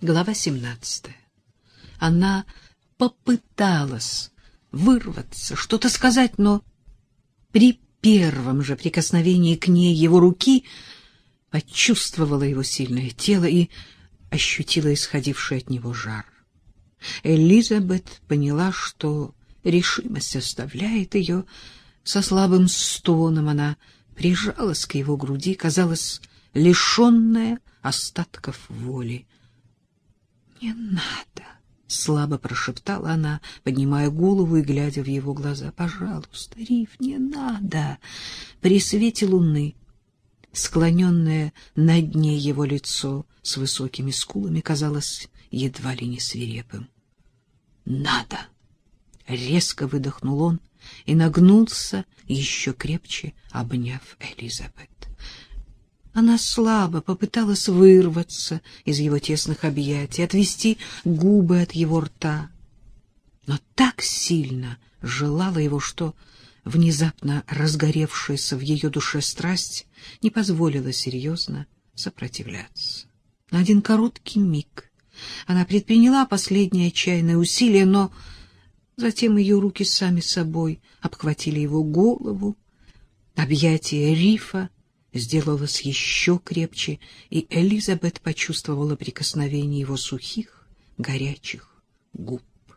Глава 17. Она попыталась вырваться, что-то сказать, но при первом же прикосновении к ней его руки почувствовала его сильное тело и ощутила исходивший от него жар. Элизабет поняла, что решимость оставляет ее. Со слабым стоном она прижалась к его груди, казалось, лишенная остатков воли. «Не надо!» — слабо прошептала она, поднимая голову и глядя в его глаза. «Пожалуйста, Риф, не надо!» При свете луны, склоненное над дне его лицо с высокими скулами, казалось едва ли не свирепым. «Надо!» — резко выдохнул он и нагнулся, еще крепче обняв Элизабет. Она слабо попыталась вырваться из его тесных объятий, отвести губы от его рта, но так сильно желала его, что внезапно разгоревшаяся в ее душе страсть не позволила серьезно сопротивляться. На один короткий миг она предприняла последнее отчаянное усилие, но затем ее руки сами собой обхватили его голову. Объятие Рифа сделалось еще крепче, и Элизабет почувствовала прикосновение его сухих, горячих губ.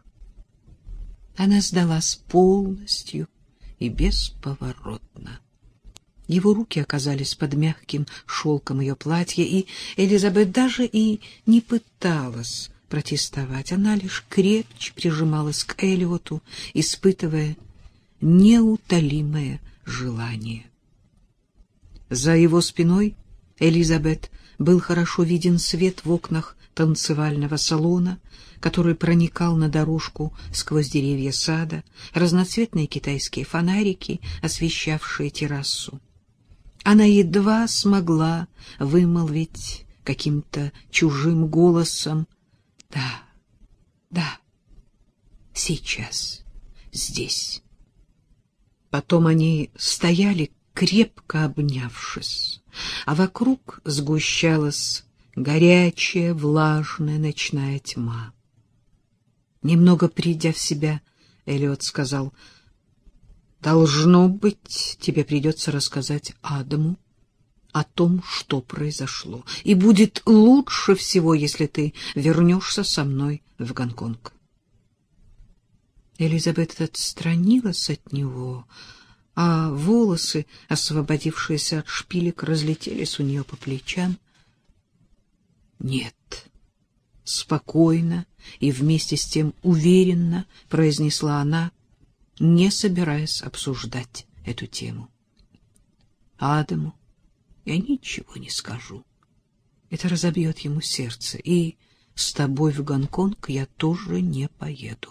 Она сдалась полностью и бесповоротно. Его руки оказались под мягким шелком ее платья, и Элизабет даже и не пыталась протестовать. Она лишь крепче прижималась к Эллиоту, испытывая неутолимое желание. За его спиной Элизабет был хорошо виден свет в окнах танцевального салона, который проникал на дорожку сквозь деревья сада, разноцветные китайские фонарики, освещавшие террасу. Она едва смогла вымолвить каким-то чужим голосом: «Да, да, сейчас, здесь». Потом они стояли, крепко обнявшись, а вокруг сгущалась горячая, влажная ночная тьма. Немного придя в себя, Эллиот сказал: «Должно быть, тебе придется рассказать Адаму о том, что произошло, и будет лучше всего, если ты вернешься со мной в Гонконг». Элизабет отстранилась от него, а волосы, освободившиеся от шпилек, разлетелись у нее по плечам. «Нет», — спокойно и вместе с тем уверенно произнесла она, не собираясь обсуждать эту тему. «Адаму я ничего не скажу. Это разобьет ему сердце, и с тобой в Гонконг я тоже не поеду».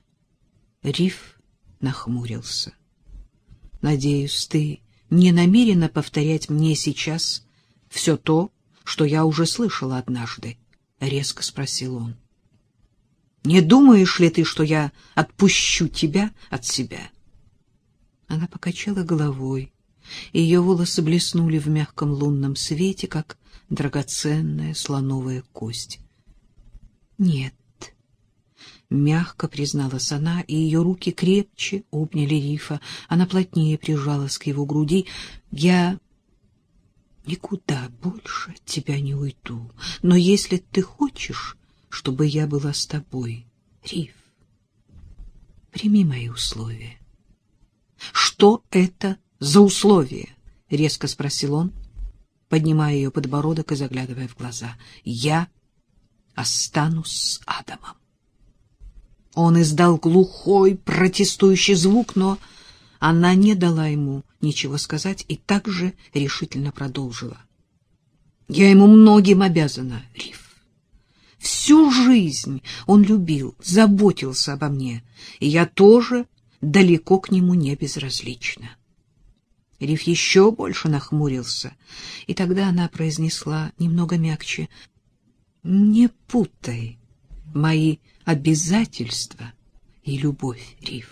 Риф нахмурился. «Надеюсь, ты не намерена повторять мне сейчас все то, что я уже слышала однажды?» — резко спросил он. «Не думаешь ли ты, что я отпущу тебя от себя?» Она покачала головой. Ее волосы блеснули в мягком лунном свете, как драгоценная слоновая кость. «Нет», — мягко призналась она, и ее руки крепче обняли Рифа. Она плотнее прижалась к его груди. «Я никуда больше от тебя не уйду, но если ты хочешь, чтобы я была с тобой, Риф, прими мои условия». «Что это за условия?» — резко спросил он, поднимая ее подбородок и заглядывая в глаза. «Я останусь с Адамом». Он издал глухой, протестующий звук, но она не дала ему ничего сказать и также решительно продолжила: «Я ему многим обязана, Риф. Всю жизнь он любил, заботился обо мне, и я тоже далеко к нему не безразлична». Риф еще больше нахмурился, и тогда она произнесла немного мягче: «Не путай мои обязательства и любовь, Риф.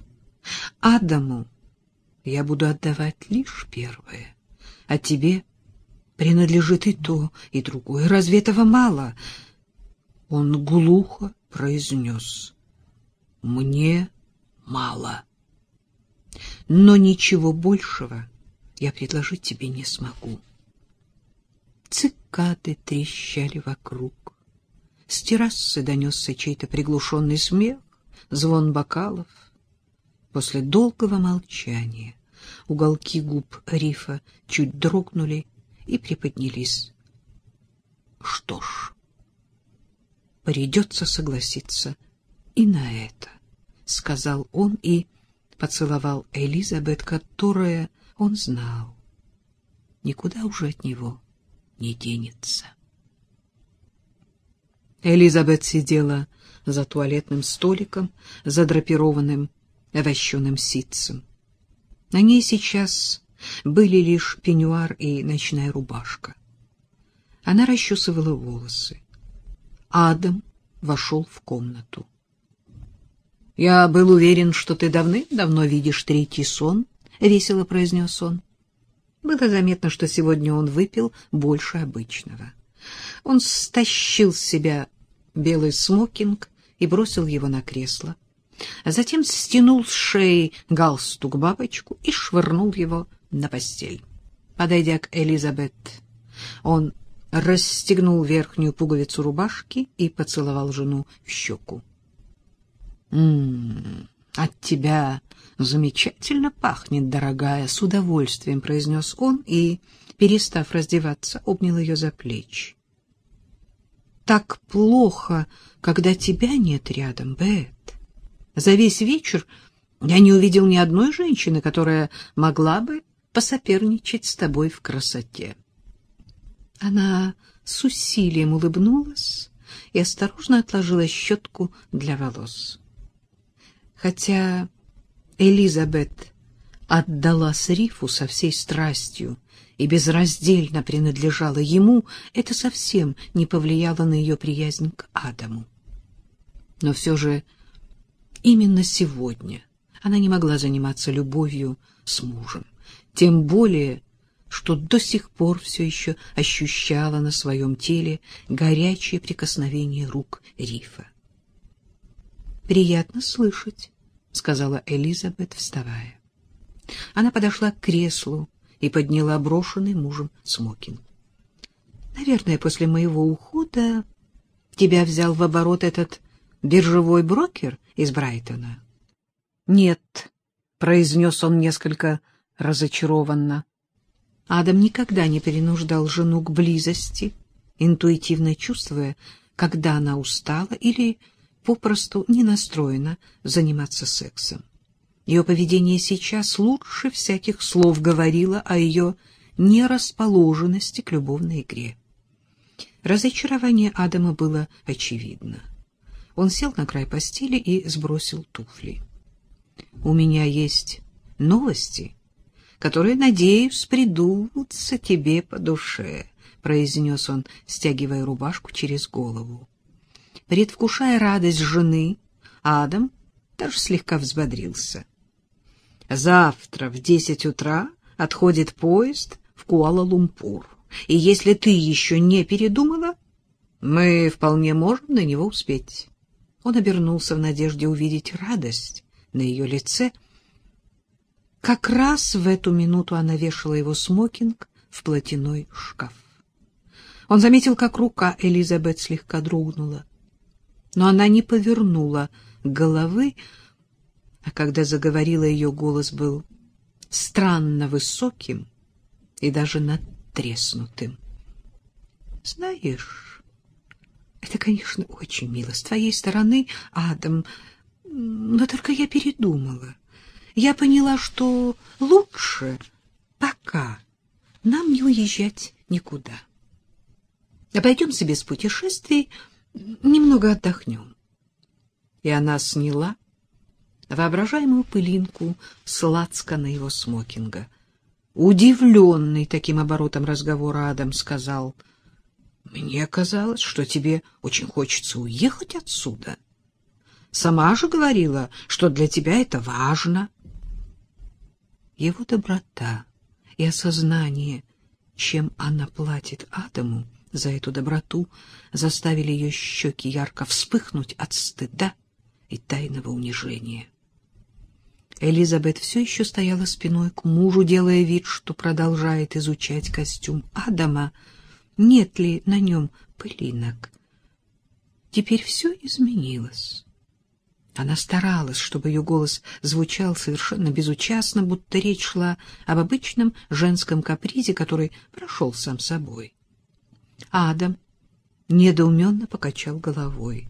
Адаму я буду отдавать лишь первое, а тебе принадлежит и то, и другое. Разве этого мало?» Он глухо произнес: «Мне мало. Но ничего большего я предложить тебе не смогу». Цикады трещали вокруг. С террасы донесся чей-то приглушенный смех, звон бокалов. После долгого молчания уголки губ Рифа чуть дрогнули и приподнялись. Что ж, придется согласиться и на это, — сказал он и поцеловал Элизабет, которая, он знал, никуда уже от него не денется. Элизабет сидела за туалетным столиком, задрапированным вощеным ситцем. На ней сейчас были лишь пеньюар и ночная рубашка. Она расчесывала волосы. Адам вошел в комнату. — Я был уверен, что ты давным-давно видишь третий сон, — весело произнес он. Было заметно, что сегодня он выпил больше обычного. Он стащил с себя белый смокинг и бросил его на кресло, а затем стянул с шеи галстук-бабочку и швырнул его на постель. Подойдя к Элизабет, он расстегнул верхнюю пуговицу рубашки и поцеловал жену в щеку. От тебя замечательно пахнет, дорогая, — с удовольствием произнес он и, перестав раздеваться, обнял ее за плечи. — Так плохо, когда тебя нет рядом, Бет. За весь вечер я не увидел ни одной женщины, которая могла бы посоперничать с тобой в красоте. Она с усилием улыбнулась и осторожно отложила щетку для волос. Хотя Элизабет отдалась Рифу со всей страстью и безраздельно принадлежала ему, это совсем не повлияло на ее приязнь к Адаму. Но все же именно сегодня она не могла заниматься любовью с мужем, тем более, что до сих пор все еще ощущала на своем теле горячее прикосновение рук Рифа. «Приятно слышать», — сказала Элизабет, вставая. Она подошла к креслу и подняла брошенный мужем смокинг. «Наверное, после моего ухода тебя взял в оборот этот биржевой брокер из Брайтона?» «Нет», — произнес он несколько разочарованно. Адам никогда не принуждал жену к близости, интуитивно чувствуя, когда она устала или попросту не настроена заниматься сексом. Ее поведение сейчас лучше всяких слов говорило о ее нерасположенности к любовной игре. Разочарование Адама было очевидно. Он сел на край постели и сбросил туфли. «У меня есть новости, которые, надеюсь, придутся тебе по душе», — произнес он, стягивая рубашку через голову. Предвкушая радость жены, Адам даже слегка взбодрился. «Завтра в 10 утра отходит поезд в Куала-Лумпур, и если ты еще не передумала, мы вполне можем на него успеть». Он обернулся в надежде увидеть радость на ее лице. Как раз в эту минуту она вешала его смокинг в платяной шкаф. Он заметил, как рука Элизабет слегка дрогнула, но она не повернула головы, а когда заговорила, ее голос был странно высоким и даже надтреснутым. «Знаешь, это, конечно, очень мило с твоей стороны, Адам, но только я передумала. Я поняла, что лучше пока нам не уезжать никуда. Обойдемся без путешествий, немного отдохнем». И она сняла воображаемую пылинку с лацкана его смокинга. Удивленный таким оборотом разговора, Адам сказал: «Мне казалось, что тебе очень хочется уехать отсюда. Сама же говорила, что для тебя это важно». Его доброта и осознание, чем она платит Адаму за эту доброту заставили ее щеки ярко вспыхнуть от стыда и тайного унижения. Элизабет все еще стояла спиной к мужу, делая вид, что продолжает изучать костюм Адама, нет ли на нем пылинок. Теперь все изменилось. Она старалась, чтобы ее голос звучал совершенно безучастно, будто речь шла об обычном женском капризе, который прошел сам собой. Адам недоуменно покачал головой.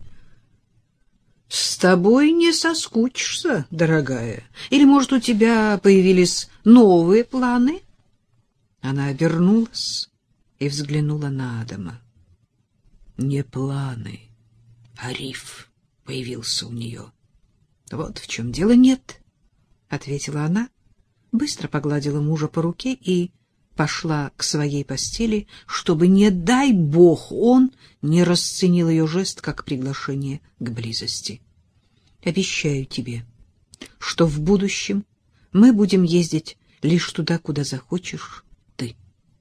— С тобой не соскучишься, дорогая. Или, может, у тебя появились новые планы? Она обернулась и взглянула на Адама. Не планы, а риф появился у нее. — Вот в чем дело. Нет, — ответила она, быстро погладила мужа по руке и пошла к своей постели, чтобы, не дай бог, он не расценил ее жест как приглашение к близости. Обещаю тебе, что в будущем мы будем ездить лишь туда, куда захочешь ты.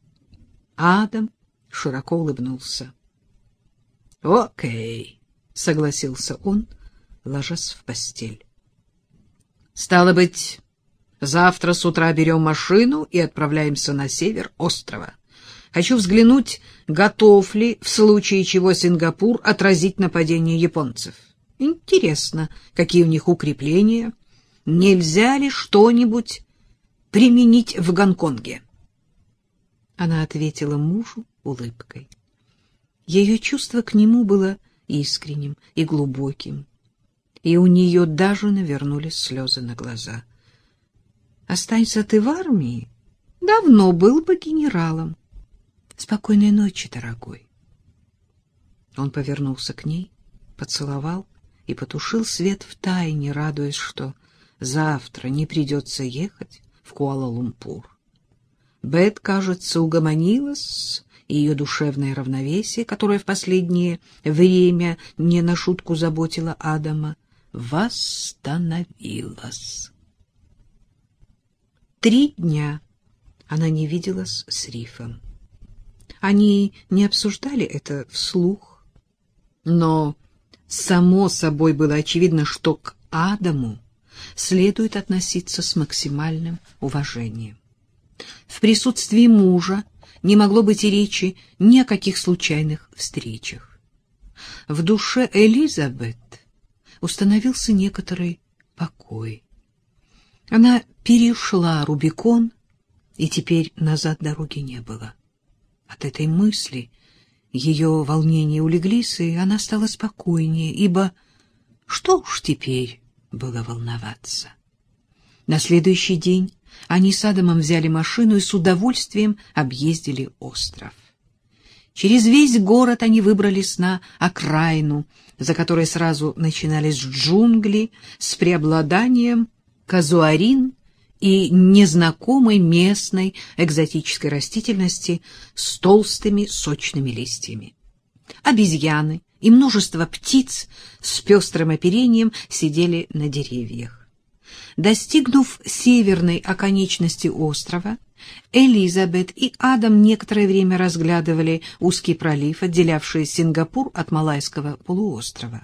Адам широко улыбнулся. — Окей, — согласился он, ложась в постель. — Стало быть, завтра с утра берем машину и отправляемся на север острова. Хочу взглянуть, готов ли в случае чего Сингапур отразить нападение японцев. Интересно, какие у них укрепления. Нельзя ли что-нибудь применить в Гонконге? Она ответила мужу улыбкой. Ее чувство к нему было искренним и глубоким, и у нее даже навернулись слезы на глаза. Останься ты в армии, давно был бы генералом. Спокойной ночи, дорогой. Он повернулся к ней, поцеловал и потушил свет втайне, радуясь, что завтра не придется ехать в Куала-Лумпур. Бет, кажется, угомонилась, и ее душевное равновесие, которое в последнее время не на шутку заботило Адама, восстановилось. 3 дня она не виделась с Рифом. Они не обсуждали это вслух, но само собой было очевидно, что к Адаму следует относиться с максимальным уважением. В присутствии мужа не могло быть и речи ни о каких случайных встречах. В душе Элизабет установился некоторый покой. Она перешла Рубикон, и теперь назад дороги не было. От этой мысли ее волнения улеглись, и она стала спокойнее, ибо что уж теперь было волноваться. На следующий день они с Адамом взяли машину и с удовольствием объездили остров. Через весь город они выбрались на окраину, за которой сразу начинались джунгли с преобладанием казуарин и незнакомой местной экзотической растительности с толстыми сочными листьями. Обезьяны и множество птиц с пестрым оперением сидели на деревьях. Достигнув северной оконечности острова, Элизабет и Адам некоторое время разглядывали узкий пролив, отделявший Сингапур от Малайского полуострова.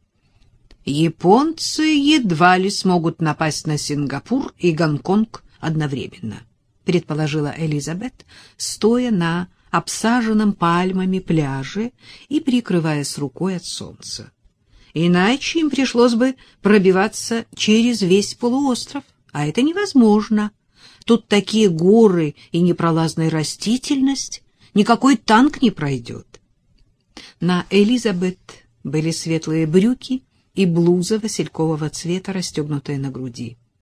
Японцы едва ли смогут напасть на Сингапур и Гонконг одновременно, предположила Элизабет, стоя на обсаженном пальмами пляже и прикрываясь рукой от солнца. Иначе им пришлось бы пробиваться через весь полуостров, а это невозможно. Тут такие горы и непролазная растительность, никакой танк не пройдет. На Элизабет были светлые брюки и блуза василькового цвета, расстегнутая на груди.